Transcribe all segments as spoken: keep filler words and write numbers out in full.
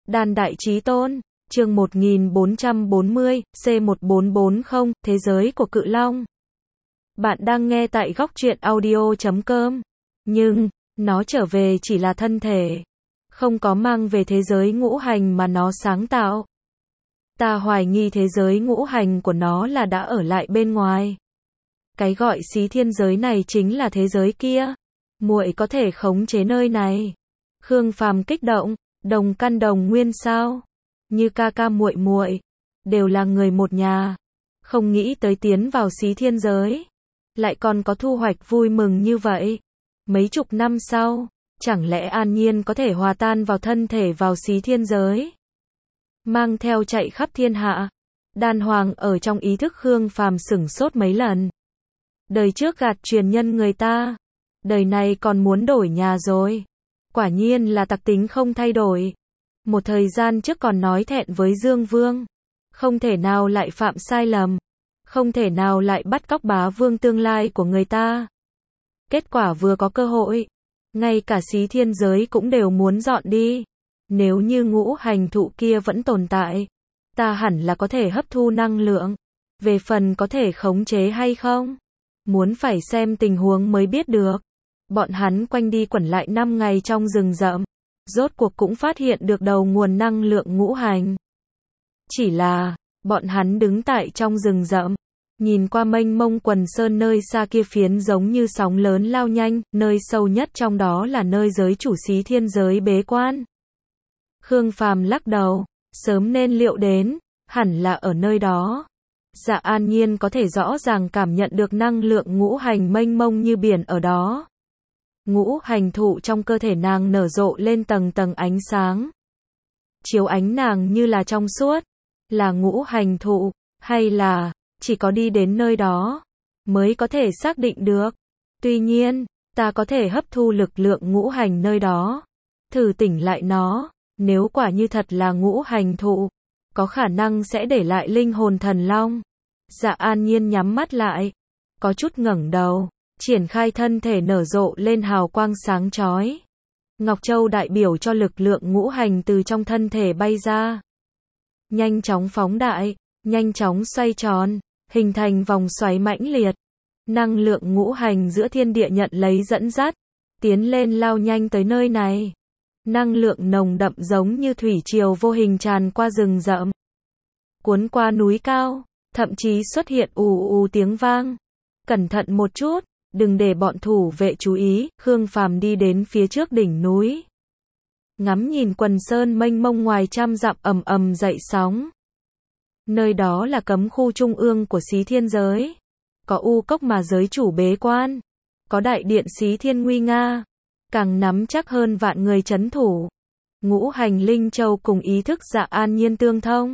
Đan Đại Chí Tôn, chương một nghìn bốn trăm bốn mươi, C một bốn bốn không, Thế giới của Cự Long. Bạn đang nghe tại góc truyện audio chấm com. Nhưng, nó trở về chỉ là thân thể. Không có mang về thế giới ngũ hành mà nó sáng tạo. Ta hoài nghi thế giới ngũ hành của nó là đã ở lại bên ngoài. Cái gọi xí thiên giới này chính là thế giới kia. Muội có thể khống chế nơi này. Khương Phàm kích động, đồng căn đồng nguyên sao? Như ca ca muội muội, đều là người một nhà. Không nghĩ tới tiến vào xí thiên giới, lại còn có thu hoạch vui mừng như vậy. Mấy chục năm sau, chẳng lẽ an nhiên có thể hòa tan vào thân thể vào xí thiên giới? Mang theo chạy khắp thiên hạ. Đan Hoàng ở trong ý thức Khương Phàm sửng sốt mấy lần. Đời trước gạt truyền nhân người ta, đời này còn muốn đổi nhà rồi. Quả nhiên là tặc tính không thay đổi. Một thời gian trước còn nói thẹn với Dương Vương, không thể nào lại phạm sai lầm, không thể nào lại bắt cóc bá vương tương lai của người ta. Kết quả vừa có cơ hội, ngay cả xí thiên giới cũng đều muốn dọn đi. Nếu như ngũ hành thụ kia vẫn tồn tại, ta hẳn là có thể hấp thu năng lượng. Về phần có thể khống chế hay không, muốn phải xem tình huống mới biết được. Bọn hắn quanh đi quẩn lại năm ngày trong rừng rậm, rốt cuộc cũng phát hiện được đầu nguồn năng lượng ngũ hành. Chỉ là, bọn hắn đứng tại trong rừng rậm, nhìn qua mênh mông quần sơn nơi xa kia phiến giống như sóng lớn lao nhanh, nơi sâu nhất trong đó là nơi giới chủ xí thiên giới bế quan. Khương Phàm lắc đầu, sớm nên liệu đến, hẳn là ở nơi đó. Dạ An Nhiên có thể rõ ràng cảm nhận được năng lượng ngũ hành mênh mông như biển ở đó. Ngũ hành thụ trong cơ thể nàng nở rộ lên tầng tầng ánh sáng. Chiếu ánh nàng như là trong suốt. Là ngũ hành thụ, hay là, chỉ có đi đến nơi đó, mới có thể xác định được. Tuy nhiên, ta có thể hấp thu lực lượng ngũ hành nơi đó. Thử tỉnh lại nó, nếu quả như thật là ngũ hành thụ, có khả năng sẽ để lại linh hồn thần long. Dạ An Nhiên nhắm mắt lại, có chút ngẩng đầu. Triển khai thân thể nở rộ lên hào quang sáng chói. Ngọc Châu đại biểu cho lực lượng ngũ hành từ trong thân thể bay ra. Nhanh chóng phóng đại, nhanh chóng xoay tròn, hình thành vòng xoáy mãnh liệt. Năng lượng ngũ hành giữa thiên địa nhận lấy dẫn dắt, tiến lên lao nhanh tới nơi này. Năng lượng nồng đậm giống như thủy triều vô hình tràn qua rừng rậm, cuốn qua núi cao, thậm chí xuất hiện ù ù tiếng vang. Cẩn thận một chút, đừng để bọn thủ vệ chú ý. Khương Phàm đi đến phía trước đỉnh núi, ngắm nhìn quần sơn mênh mông ngoài trăm dặm ầm ầm dậy sóng. Nơi đó là cấm khu trung ương của xí thiên giới, có u cốc mà giới chủ bế quan, có đại điện xí thiên nguy nga, càng nắm chắc hơn vạn người trấn thủ. Ngũ hành linh châu cùng ý thức Dạ An Nhiên tương thông,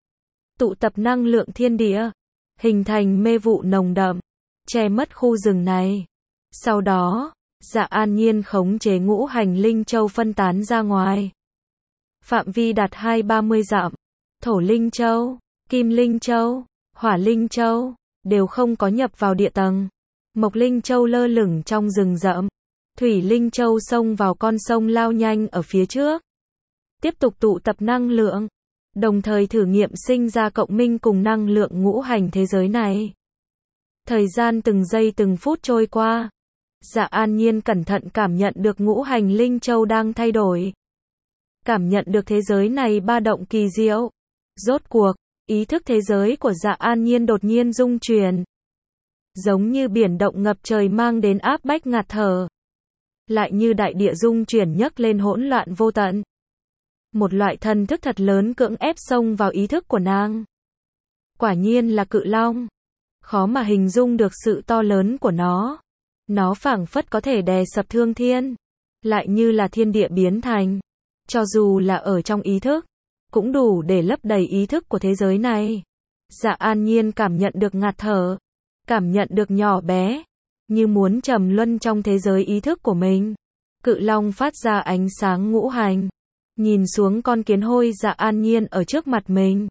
tụ tập năng lượng thiên địa, hình thành mê vụ nồng đậm, che mất khu rừng này. Sau đó, Dạ An Nhiên khống chế ngũ hành linh châu phân tán ra ngoài. Phạm vi đạt hai ba mươi dặm. Thổ linh châu, kim linh châu, hỏa linh châu, đều không có nhập vào địa tầng. Mộc linh châu lơ lửng trong rừng rậm. Thủy linh châu xông vào con sông lao nhanh ở phía trước. Tiếp tục tụ tập năng lượng, đồng thời thử nghiệm sinh ra cộng minh cùng năng lượng ngũ hành thế giới này. Thời gian từng giây từng phút trôi qua. Dạ An Nhiên cẩn thận cảm nhận được ngũ hành linh châu đang thay đổi. Cảm nhận được thế giới này ba động kỳ diệu. Rốt cuộc, ý thức thế giới của Dạ An Nhiên đột nhiên rung chuyển. Giống như biển động ngập trời mang đến áp bách ngạt thở. Lại như đại địa rung chuyển nhấc lên hỗn loạn vô tận. Một loại thần thức thật lớn cưỡng ép xông vào ý thức của nàng. Quả nhiên là cự long. Khó mà hình dung được sự to lớn của nó. Nó phảng phất có thể đè sập thương thiên, lại như là thiên địa biến thành. Cho dù là ở trong ý thức, cũng đủ để lấp đầy ý thức của thế giới này. Dạ An Nhiên cảm nhận được ngạt thở, cảm nhận được nhỏ bé, như muốn trầm luân trong thế giới ý thức của mình. Cự long phát ra ánh sáng ngũ hành, nhìn xuống con kiến hôi Dạ An Nhiên ở trước mặt mình.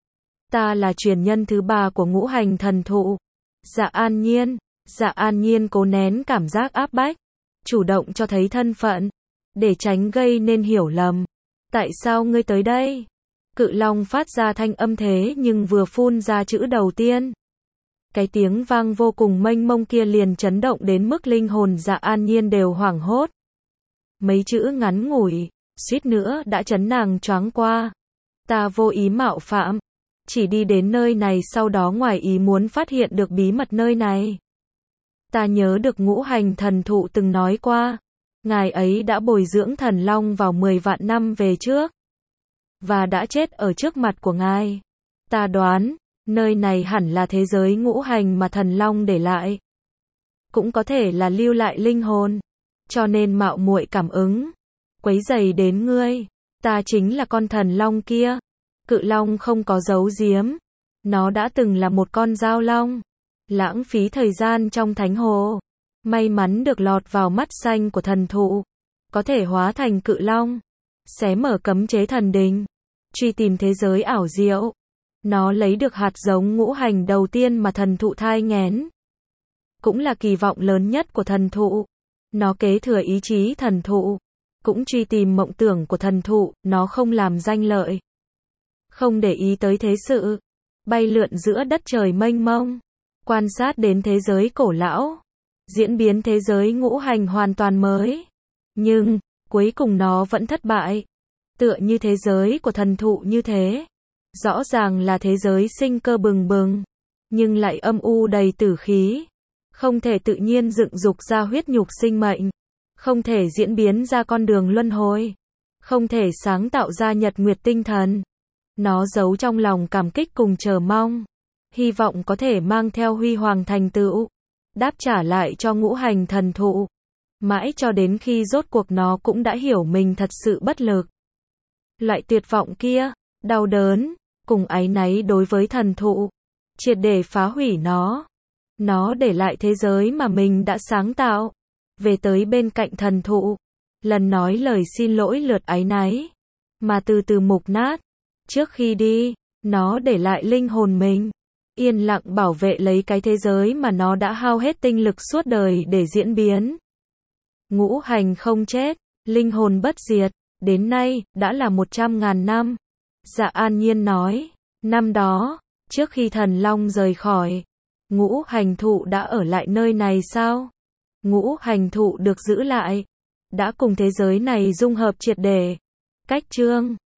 Ta là truyền nhân thứ ba của ngũ hành thần thụ. Dạ An Nhiên, Dạ An Nhiên cố nén cảm giác áp bách, chủ động cho thấy thân phận, để tránh gây nên hiểu lầm. Tại sao ngươi tới đây? Cự long phát ra thanh âm thế nhưng vừa phun ra chữ đầu tiên. Cái tiếng vang vô cùng mênh mông kia liền chấn động đến mức linh hồn Dạ An Nhiên đều hoảng hốt. Mấy chữ ngắn ngủi, suýt nữa đã chấn nàng choáng qua. Ta vô ý mạo phạm. Chỉ đi đến nơi này sau đó ngoài ý muốn phát hiện được bí mật nơi này. Ta nhớ được Ngũ Hành thần thụ từng nói qua. Ngài ấy đã bồi dưỡng thần long vào mười vạn năm về trước. Và đã chết ở trước mặt của ngài. Ta đoán, nơi này hẳn là thế giới ngũ hành mà thần long để lại. Cũng có thể là lưu lại linh hồn. Cho nên mạo muội cảm ứng. Quấy rầy đến ngươi. Ta chính là con thần long kia. Cự long không có giấu giếm. Nó đã từng là một con giao long. Lãng phí thời gian trong thánh hồ. May mắn được lọt vào mắt xanh của thần thụ. Có thể hóa thành cự long. Xé mở cấm chế thần đình. Truy tìm thế giới ảo diệu. Nó lấy được hạt giống ngũ hành đầu tiên mà thần thụ thai nghén. Cũng là kỳ vọng lớn nhất của thần thụ. Nó kế thừa ý chí thần thụ. Cũng truy tìm mộng tưởng của thần thụ. Nó không làm danh lợi. Không để ý tới thế sự. Bay lượn giữa đất trời mênh mông. Quan sát đến thế giới cổ lão. Diễn biến thế giới ngũ hành hoàn toàn mới. Nhưng, cuối cùng nó vẫn thất bại. Tựa như thế giới của thần thụ như thế. Rõ ràng là thế giới sinh cơ bừng bừng. Nhưng lại âm u đầy tử khí. Không thể tự nhiên dựng dục ra huyết nhục sinh mệnh. Không thể diễn biến ra con đường luân hồi. Không thể sáng tạo ra nhật nguyệt tinh thần. Nó giấu trong lòng cảm kích cùng chờ mong. Hy vọng có thể mang theo huy hoàng thành tựu. Đáp trả lại cho ngũ hành thần thụ. Mãi cho đến khi rốt cuộc nó cũng đã hiểu mình thật sự bất lực. Loại tuyệt vọng kia, đau đớn, cùng áy náy đối với thần thụ. Triệt để phá hủy nó. Nó để lại thế giới mà mình đã sáng tạo. Về tới bên cạnh thần thụ. Lần nói lời xin lỗi lượt áy náy. Mà từ từ mục nát. Trước khi đi, nó để lại linh hồn mình. Yên lặng bảo vệ lấy cái thế giới mà nó đã hao hết tinh lực suốt đời để diễn biến. Ngũ hành không chết, linh hồn bất diệt, đến nay, đã là một trăm ngàn năm. Dạ An Nhiên nói, năm đó, trước khi thần long rời khỏi, ngũ hành thụ đã ở lại nơi này sao? Ngũ hành thụ được giữ lại, đã cùng thế giới này dung hợp triệt để. Cách chương